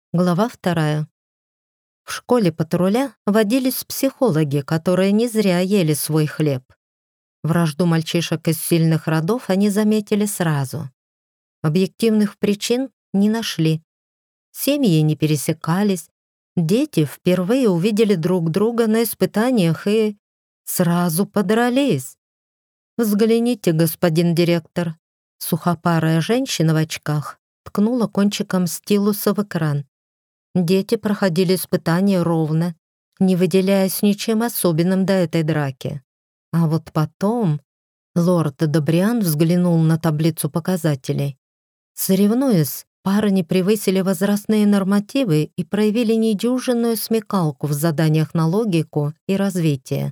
Глава 2. В школе патруля водились психологи, которые не зря ели свой хлеб. Вражду мальчишек из сильных родов они заметили сразу. Объективных причин не нашли. Семьи не пересекались. Дети впервые увидели друг друга на испытаниях и сразу подрались. «Взгляните, господин директор». Сухопарая женщина в очках ткнула кончиком стилуса в экран. Дети проходили испытания ровно, не выделяясь ничем особенным до этой драки. А вот потом лорд Добриан взглянул на таблицу показателей. Соревнуясь, парни превысили возрастные нормативы и проявили недюжинную смекалку в заданиях на логику и развитие.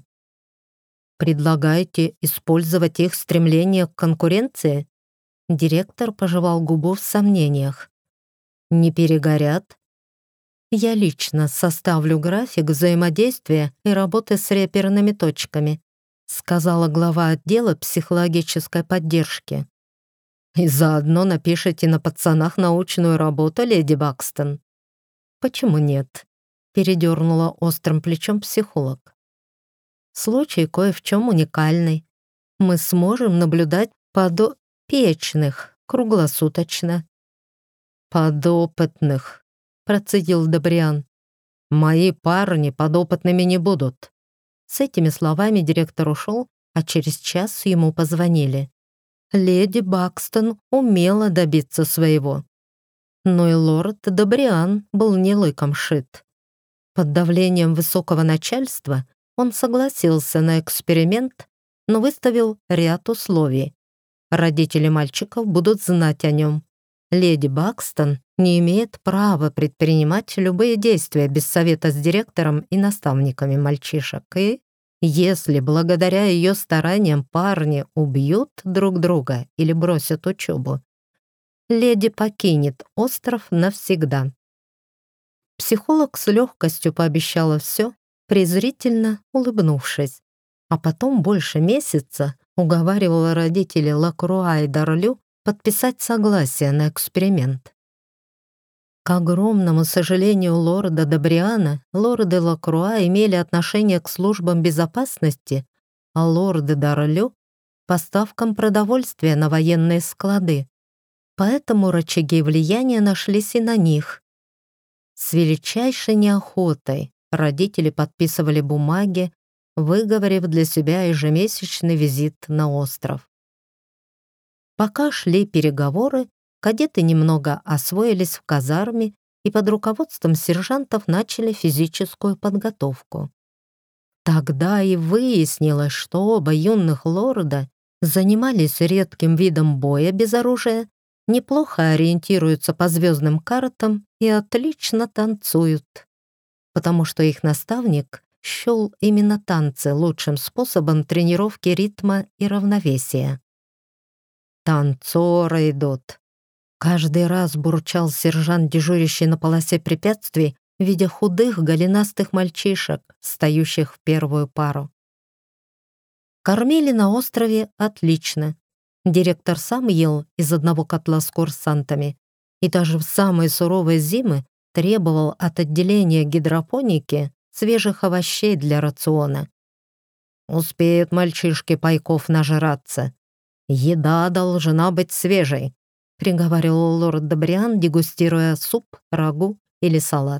«Предлагаете использовать их стремление к конкуренции?» Директор пожевал губу в сомнениях. «Не перегорят?» «Я лично составлю график взаимодействия и работы с реперными точками», сказала глава отдела психологической поддержки. «И заодно напишите на пацанах научную работу, леди Бакстон». «Почему нет?» передернула острым плечом психолог. «Случай кое в чем уникальный. Мы сможем наблюдать подопечных круглосуточно». «Подопытных», процедил Добриан. «Мои парни подопытными не будут». С этими словами директор ушел, а через час ему позвонили. Леди Бакстон умела добиться своего. Но и лорд Добриан был не лыком шит. Под давлением высокого начальства он согласился на эксперимент, но выставил ряд условий. Родители мальчиков будут знать о нем. Леди Бакстон не имеет права предпринимать любые действия без совета с директором и наставниками мальчишек. И если благодаря ее стараниям парни убьют друг друга или бросят учебу, леди покинет остров навсегда. Психолог с легкостью пообещала все, презрительно улыбнувшись, а потом больше месяца уговаривала родителей Лакруа и Дарлю подписать согласие на эксперимент. К огромному сожалению лорда Добриана, лорды Лакруа имели отношение к службам безопасности, а лорды Дарлю — поставкам продовольствия на военные склады. Поэтому рычаги влияния нашлись и на них. С величайшей неохотой родители подписывали бумаги, выговорив для себя ежемесячный визит на остров. Пока шли переговоры, кадеты немного освоились в казарме и под руководством сержантов начали физическую подготовку. Тогда и выяснилось, что оба юных лорда занимались редким видом боя без оружия, неплохо ориентируются по звездным картам и отлично танцуют, потому что их наставник счел именно танцы лучшим способом тренировки ритма и равновесия. «Танцоры идут!» Каждый раз бурчал сержант, дежурящий на полосе препятствий, видя худых голенастых мальчишек, стоящих в первую пару. Кормили на острове отлично. Директор сам ел из одного котла с курсантами и даже в самые суровые зимы требовал от отделения гидропоники свежих овощей для рациона. «Успеют мальчишки пайков нажраться. Еда должна быть свежей», — приговаривал лорд Добриан, дегустируя суп, рагу или салат.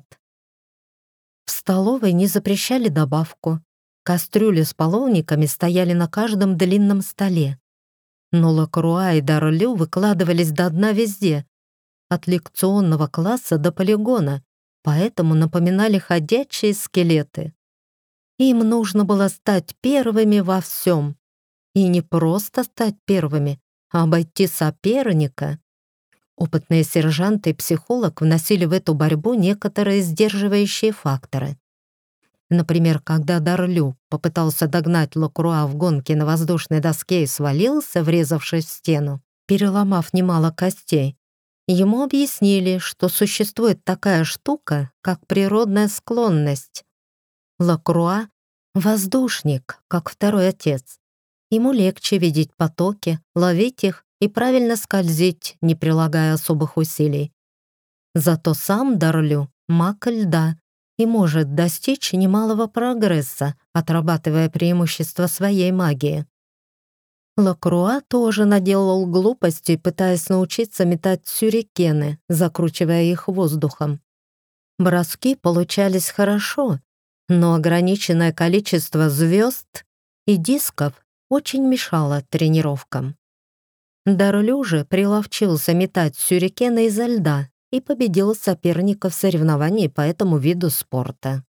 В столовой не запрещали добавку. Кастрюли с половниками стояли на каждом длинном столе. Но Лакруа и Дарлю выкладывались до дна везде, от лекционного класса до полигона, поэтому напоминали ходячие скелеты. Им нужно было стать первыми во всем. И не просто стать первыми, а обойти соперника. Опытные сержанты и психолог вносили в эту борьбу некоторые сдерживающие факторы. Например, когда Дарлю попытался догнать Лакруа в гонке на воздушной доске и свалился, врезавшись в стену, переломав немало костей, ему объяснили, что существует такая штука, как природная склонность. Лакруа — воздушник, как второй отец. Ему легче видеть потоки, ловить их и правильно скользить, не прилагая особых усилий. Зато сам Дарлю — маг льда и может достичь немалого прогресса, отрабатывая преимущества своей магии. Лакруа тоже наделал глупостей, пытаясь научиться метать сюрикены, закручивая их воздухом. Броски получались хорошо, но ограниченное количество звезд и дисков очень мешало тренировкам. Дарлю же приловчился метать сюрикены изо льда и победил соперника в соревновании по этому виду спорта.